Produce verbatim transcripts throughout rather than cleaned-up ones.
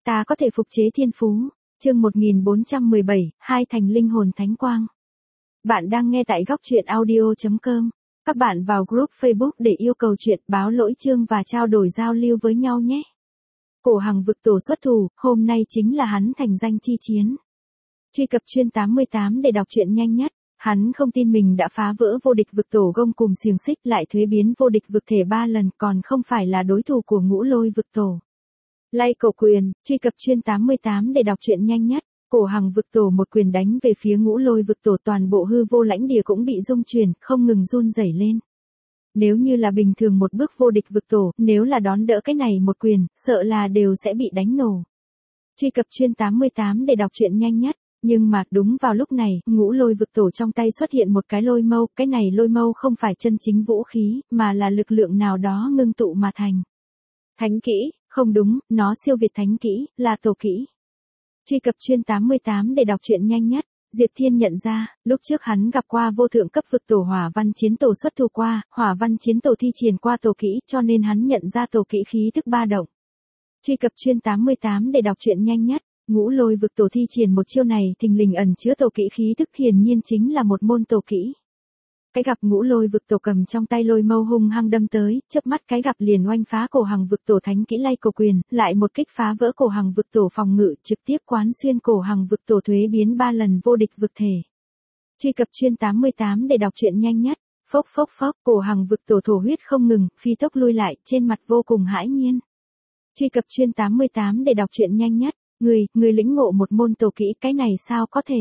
Ta có thể phục chế thiên phú. Chương một nghìn bốn trăm mười bảy, hai thành linh hồn thánh quang. Bạn đang nghe tại góc truyện audio chấm com. Các bạn vào group Facebook để yêu cầu chuyện, báo lỗi chương và trao đổi giao lưu với nhau nhé. Cổ Hằng vực tổ xuất thủ, hôm nay chính là hắn thành danh chi chiến. Truy cập chuyên tám mươi tám để đọc truyện nhanh nhất. Hắn không tin mình đã phá vỡ vô địch vực tổ gông cùng xiềng xích, lại thuế biến vô địch vực thể ba lần, còn không phải là đối thủ của Ngũ Lôi vực tổ. Lay cổ quyền, truy cập chuyên tám mươi tám để đọc truyện nhanh nhất. Cổ Hằng vực tổ một quyền đánh về phía Ngũ Lôi vực tổ, toàn bộ hư vô lãnh địa cũng bị rung chuyển, không ngừng run rẩy lên. Nếu như là bình thường một bước vô địch vực tổ, nếu là đón đỡ cái này một quyền, sợ là đều sẽ bị đánh nổ. Truy cập chuyên tám mươi tám để đọc truyện nhanh nhất. Nhưng mà, đúng vào lúc này, Ngũ Lôi vực tổ trong tay xuất hiện một cái lôi mâu, cái này lôi mâu không phải chân chính vũ khí, mà là lực lượng nào đó ngưng tụ mà thành. Thánh kỹ, không đúng, nó siêu việt thánh kỹ, là tổ kỹ. Truy cập chuyên tám mươi tám để đọc truyện nhanh nhất. Diệp Thiên nhận ra, lúc trước hắn gặp qua vô thượng cấp vực tổ Hỏa Văn Chiến Tổ xuất thủ qua, Hỏa Văn Chiến Tổ thi triển qua tổ kỹ, cho nên hắn nhận ra tổ kỹ khí thức ba động. Truy cập chuyên tám mươi tám để đọc truyện nhanh nhất. Ngũ Lôi vực tổ thi triển một chiêu này thình lình ẩn chứa tổ kỹ khí thức, hiển nhiên chính là một môn tổ kỹ. Cái gặp Ngũ Lôi vực tổ cầm trong tay lôi mâu hung hăng đâm tới, chớp mắt cái gặp liền oanh phá Cổ Hằng vực tổ thánh kỹ lay cổ quyền, lại một kích phá vỡ Cổ Hằng vực tổ phòng ngự, trực tiếp quán xuyên Cổ Hằng vực tổ thuế biến ba lần vô địch vực thể. Truy cập chuyên tám mươi tám để đọc truyện nhanh nhất. Phốc phốc phốc, Cổ Hằng vực tổ thổ huyết không ngừng, phi tốc lui lại, trên mặt vô cùng hãi nhiên. Truy cập chuyên tám mươi tám để đọc truyện nhanh nhất. Người, người lĩnh ngộ một môn tổ kỹ, cái này sao có thể?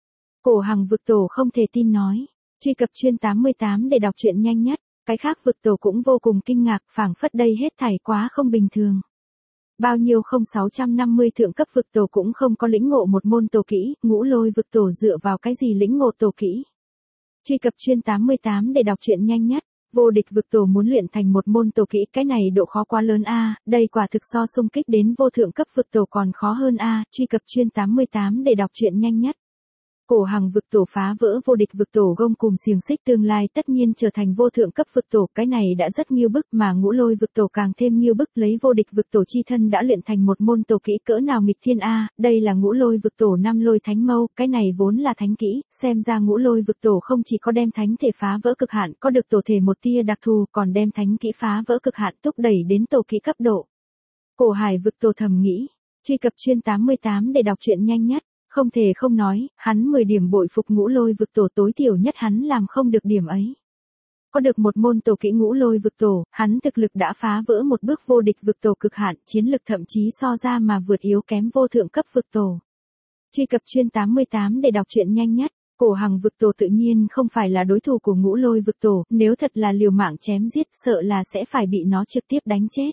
Cổ Hằng vực tổ không thể tin nói. Truy cập chuyên tám mươi tám để đọc truyện nhanh nhất. Cái khác vực tổ cũng vô cùng kinh ngạc, phảng phất đây hết thảy quá không bình thường. Bao nhiêu không sáu trăm năm mươi thượng cấp vực tổ cũng không có lĩnh ngộ một môn tổ kỹ, Ngũ Lôi vực tổ dựa vào cái gì lĩnh ngộ tổ kỹ? Truy cập chuyên tám mươi tám để đọc truyện nhanh nhất. Vô địch vực tổ muốn luyện thành một môn tổ kỹ, cái này độ khó quá lớn a, đây quả thực so xung kích đến vô thượng cấp vực tổ còn khó hơn a, truy cập chuyên tám mươi tám để đọc truyện nhanh nhất. Cổ Hằng vực tổ phá vỡ vô địch vực tổ gông cùng xiềng xích, tương lai tất nhiên trở thành vô thượng cấp vực tổ, cái này đã rất nghiêu bức, mà Ngũ Lôi vực tổ càng thêm nghiêu bức, lấy vô địch vực tổ chi thân đã luyện thành một môn tổ kỹ cỡ nào nghịch thiên a, đây là Ngũ Lôi vực tổ năm lôi thánh mâu, cái này vốn là thánh kỹ, xem ra Ngũ Lôi vực tổ không chỉ có đem thánh thể phá vỡ cực hạn, có được tổ thể một tia đặc thù, còn đem thánh kỹ phá vỡ cực hạn thúc đẩy đến tổ kỹ cấp độ. Cổ Hải vực tổ thầm nghĩ. Truy cập chuyên tám mươi tám để đọc truyện nhanh nhất. Không thể không nói, hắn mười điểm bội phục Ngũ Lôi vực tổ, tối thiểu nhất hắn làm không được điểm ấy. Có được một môn tổ kỹ Ngũ Lôi vực tổ, hắn thực lực đã phá vỡ một bước vô địch vực tổ cực hạn, chiến lực thậm chí so ra mà vượt yếu kém vô thượng cấp vực tổ. Truy cập chuyên tám mươi tám để đọc truyện nhanh nhất. Cổ Hằng vực tổ tự nhiên không phải là đối thủ của Ngũ Lôi vực tổ, nếu thật là liều mạng chém giết, sợ là sẽ phải bị nó trực tiếp đánh chết.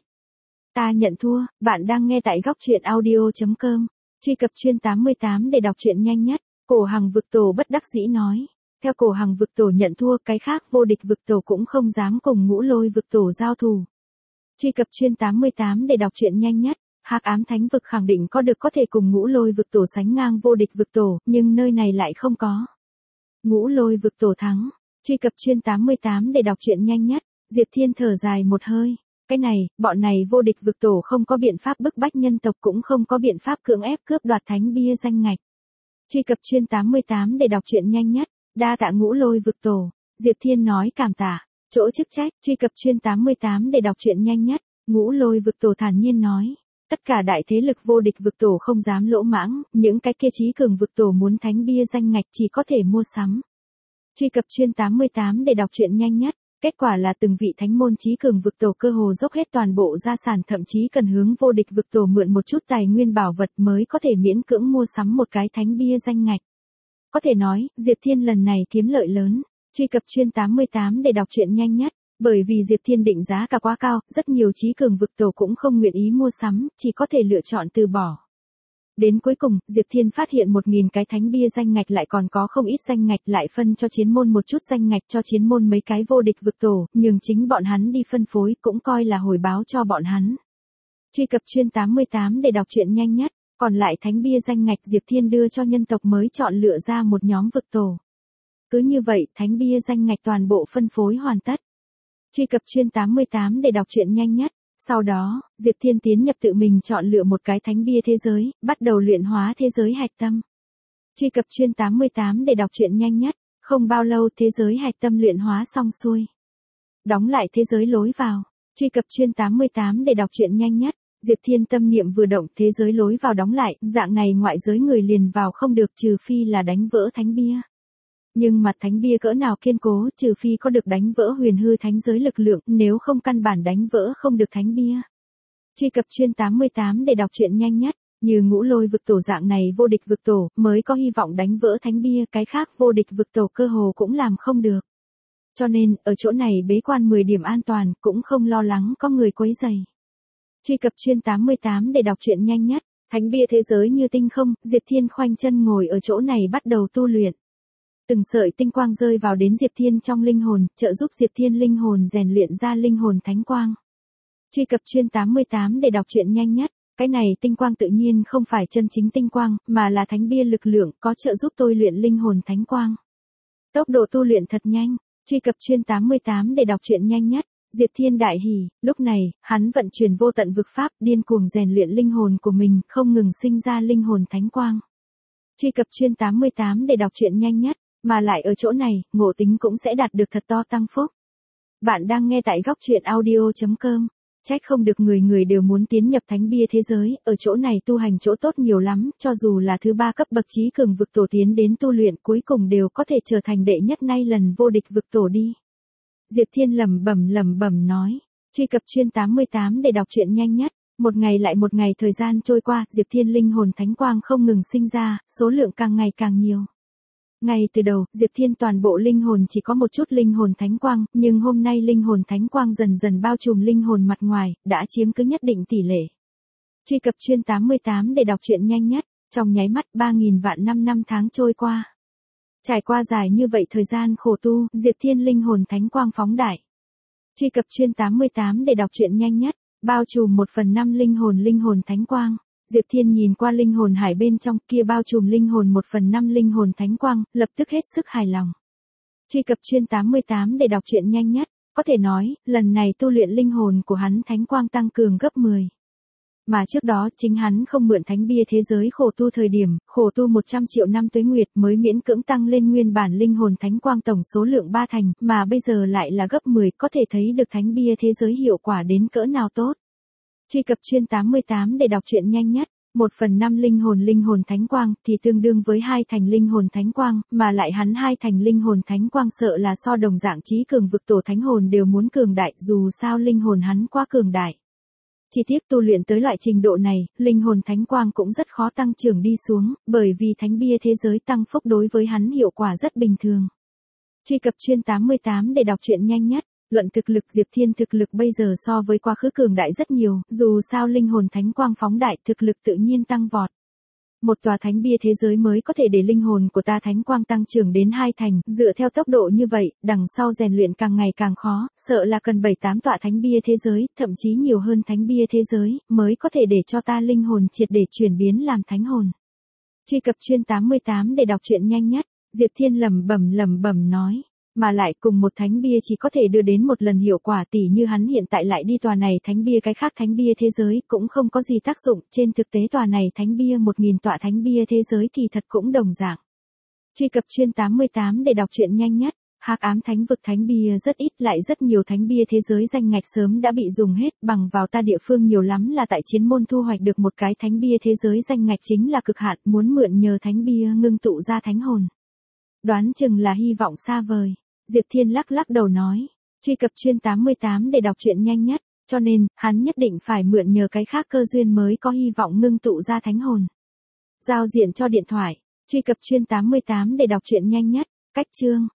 Ta nhận thua, bạn đang nghe tại góc truyện audio chấm com. Truy cập chuyên tám mươi tám để đọc truyện nhanh nhất. Cổ Hằng vực tổ bất đắc dĩ nói. Theo Cổ Hằng vực tổ nhận thua, cái khác vô địch vực tổ cũng không dám cùng Ngũ Lôi vực tổ giao thủ. Truy cập chuyên tám mươi tám để đọc truyện nhanh nhất. Hắc ám thánh vực khẳng định có được có thể cùng Ngũ Lôi vực tổ sánh ngang vô địch vực tổ, nhưng nơi này lại không có. Ngũ Lôi vực tổ thắng. Truy cập chuyên tám mươi tám để đọc truyện nhanh nhất. Diệp Thiên thở dài một hơi. Cái này, bọn này vô địch vực tổ không có biện pháp bức bách nhân tộc, cũng không có biện pháp cưỡng ép cướp đoạt thánh bia danh ngạch. Truy cập chuyên tám mươi tám để đọc truyện nhanh nhất. Đa tạ Ngũ Lôi vực tổ. Diệp Thiên nói cảm tạ. Chỗ chức trách. Truy cập chuyên tám mươi tám để đọc truyện nhanh nhất. Ngũ Lôi vực tổ thản nhiên nói. Tất cả đại thế lực vô địch vực tổ không dám lỗ mãng, những cái kia chí cường vực tổ muốn thánh bia danh ngạch chỉ có thể mua sắm. Truy cập chuyên tám mươi tám để đọc truyện nhanh nhất. Kết quả là từng vị thánh môn chí cường vực tổ cơ hồ dốc hết toàn bộ gia sản, thậm chí cần hướng vô địch vực tổ mượn một chút tài nguyên bảo vật mới có thể miễn cưỡng mua sắm một cái thánh bia danh ngạch. Có thể nói, Diệp Thiên lần này kiếm lợi lớn. Truy cập chuyên tám mươi tám để đọc truyện nhanh nhất. Bởi vì Diệp Thiên định giá cả quá cao, rất nhiều chí cường vực tổ cũng không nguyện ý mua sắm, chỉ có thể lựa chọn từ bỏ. Đến cuối cùng, Diệp Thiên phát hiện một nghìn cái thánh bia danh ngạch lại còn có không ít danh ngạch, lại phân cho chiến môn một chút danh ngạch, cho chiến môn mấy cái vô địch vực tổ, nhường chính bọn hắn đi phân phối, cũng coi là hồi báo cho bọn hắn. Truy cập chuyên tám mươi tám để đọc truyện nhanh nhất. Còn lại thánh bia danh ngạch Diệp Thiên đưa cho nhân tộc mới chọn lựa ra một nhóm vực tổ. Cứ như vậy, thánh bia danh ngạch toàn bộ phân phối hoàn tất. Truy cập chuyên tám mươi tám để đọc truyện nhanh nhất. Sau đó, Diệp Thiên tiến nhập tự mình chọn lựa một cái thánh bia thế giới, bắt đầu luyện hóa thế giới hạch tâm. Truy cập chuyên tám mươi tám để đọc truyện nhanh nhất, không bao lâu thế giới hạch tâm luyện hóa xong xuôi. Đóng lại thế giới lối vào. Truy cập chuyên tám mươi tám để đọc truyện nhanh nhất, Diệp Thiên tâm niệm vừa động thế giới lối vào đóng lại, dạng này ngoại giới người liền vào không được trừ phi là đánh vỡ thánh bia. Nhưng mặt thánh bia cỡ nào kiên cố trừ phi có được đánh vỡ huyền hư thánh giới lực lượng, nếu không căn bản đánh vỡ không được thánh bia. Truy cập chuyên tám mươi tám để đọc truyện nhanh nhất, như ngũ lôi vực tổ dạng này vô địch vực tổ mới có hy vọng đánh vỡ thánh bia, cái khác vô địch vực tổ cơ hồ cũng làm không được. Cho nên, ở chỗ này bế quan mười điểm an toàn, cũng không lo lắng có người quấy rầy. Truy cập chuyên tám mươi tám để đọc truyện nhanh nhất, thánh bia thế giới như tinh không, Diệp Thiên khoanh chân ngồi ở chỗ này bắt đầu tu luyện. Từng sợi tinh quang rơi vào đến Diệp Thiên trong linh hồn, trợ giúp Diệp Thiên linh hồn rèn luyện ra linh hồn thánh quang. Truy cập chuyên tám mươi tám để đọc truyện nhanh nhất, cái này tinh quang tự nhiên không phải chân chính tinh quang, mà là thánh bia lực lượng có trợ giúp tôi luyện linh hồn thánh quang. Tốc độ tu luyện thật nhanh. Truy cập chuyên tám mươi tám để đọc truyện nhanh nhất, Diệp Thiên đại hỉ, lúc này, hắn vận chuyển vô tận vực pháp, điên cuồng rèn luyện linh hồn của mình, không ngừng sinh ra linh hồn thánh quang. Truy cập chuyên tám mươi tám để đọc truyện nhanh nhất, mà lại ở chỗ này, ngộ tính cũng sẽ đạt được thật to tăng phúc. Bạn đang nghe tại góc truyện audio chấm com. Trách không được người người đều muốn tiến nhập thánh bia thế giới, ở chỗ này tu hành chỗ tốt nhiều lắm, cho dù là thứ ba cấp bậc trí cường vực tổ tiến đến tu luyện cuối cùng đều có thể trở thành đệ nhất nay lần vô địch vực tổ đi. Diệp Thiên lẩm bẩm lẩm bẩm nói, truy cập chuyên tám mươi tám để đọc truyện nhanh nhất, một ngày lại một ngày thời gian trôi qua, Diệp Thiên linh hồn thánh quang không ngừng sinh ra, số lượng càng ngày càng nhiều. Ngay từ đầu, Diệp Thiên toàn bộ linh hồn chỉ có một chút linh hồn thánh quang, nhưng hôm nay linh hồn thánh quang dần dần bao trùm linh hồn mặt ngoài, đã chiếm cứ nhất định tỷ lệ. Truy cập chuyên tám mươi tám để đọc truyện nhanh nhất, trong nháy mắt ba nghìn vạn năm năm tháng trôi qua. Trải qua dài như vậy thời gian khổ tu, Diệp Thiên linh hồn thánh quang phóng đại. Truy cập chuyên tám mươi tám để đọc truyện nhanh nhất, bao trùm một phần năm linh hồn linh hồn thánh quang. Diệp Thiên nhìn qua linh hồn hải bên trong kia bao trùm linh hồn một phần năm linh hồn thánh quang, lập tức hết sức hài lòng. Truy cập chuyên tám mươi tám để đọc truyện nhanh nhất, có thể nói, lần này tu luyện linh hồn của hắn thánh quang tăng cường gấp mười. Mà trước đó chính hắn không mượn thánh bia thế giới khổ tu thời điểm, khổ tu một trăm triệu năm tuế nguyệt mới miễn cưỡng tăng lên nguyên bản linh hồn thánh quang tổng số lượng ba thành, mà bây giờ lại là gấp mười, có thể thấy được thánh bia thế giới hiệu quả đến cỡ nào tốt. Truy cập chuyên tám mươi tám để đọc truyện nhanh nhất, một phần năm linh hồn linh hồn thánh quang thì tương đương với hai thành linh hồn thánh quang, mà lại hắn hai thành linh hồn thánh quang sợ là so đồng dạng trí cường vực tổ thánh hồn đều muốn cường đại, dù sao linh hồn hắn quá cường đại. Chỉ tiếc tu luyện tới loại trình độ này, linh hồn thánh quang cũng rất khó tăng trưởng đi xuống, bởi vì thánh bia thế giới tăng phúc đối với hắn hiệu quả rất bình thường. Truy cập chuyên tám mươi tám để đọc truyện nhanh nhất. Luận thực lực Diệp Thiên thực lực bây giờ so với quá khứ cường đại rất nhiều, dù sao linh hồn thánh quang phóng đại thực lực tự nhiên tăng vọt. Một tòa thánh bia thế giới mới có thể để linh hồn của ta thánh quang tăng trưởng đến hai thành, dựa theo tốc độ như vậy, đằng sau rèn luyện càng ngày càng khó, sợ là cần bảy tám tọa thánh bia thế giới, thậm chí nhiều hơn thánh bia thế giới, mới có thể để cho ta linh hồn triệt để chuyển biến làm thánh hồn. Truy cập chuyên tám mươi tám để đọc truyện nhanh nhất, Diệp Thiên lẩm bẩm lẩm bẩm nói. Mà lại cùng một thánh bia chỉ có thể đưa đến một lần hiệu quả tỷ như hắn hiện tại lại đi tòa này thánh bia cái khác thánh bia thế giới cũng không có gì tác dụng, trên thực tế tòa này thánh bia một nghìn tọa thánh bia thế giới kỳ thật cũng đồng dạng. Truy cập chuyên tám mươi tám để đọc truyện nhanh nhất, Hắc ám thánh vực thánh bia rất ít lại rất nhiều thánh bia thế giới danh ngạch sớm đã bị dùng hết, bằng vào ta địa phương nhiều lắm là tại chiến môn thu hoạch được một cái thánh bia thế giới danh ngạch chính là cực hạn, muốn mượn nhờ thánh bia ngưng tụ ra thánh hồn. Đoán chừng là hy vọng xa vời. Diệp Thiên lắc lắc đầu nói, truy cập chuyên tám mươi tám để đọc truyện nhanh nhất, cho nên, hắn nhất định phải mượn nhờ cái khác cơ duyên mới có hy vọng ngưng tụ ra thánh hồn. Giao diện cho điện thoại, truy cập chuyên tám mươi tám để đọc truyện nhanh nhất, cách chương.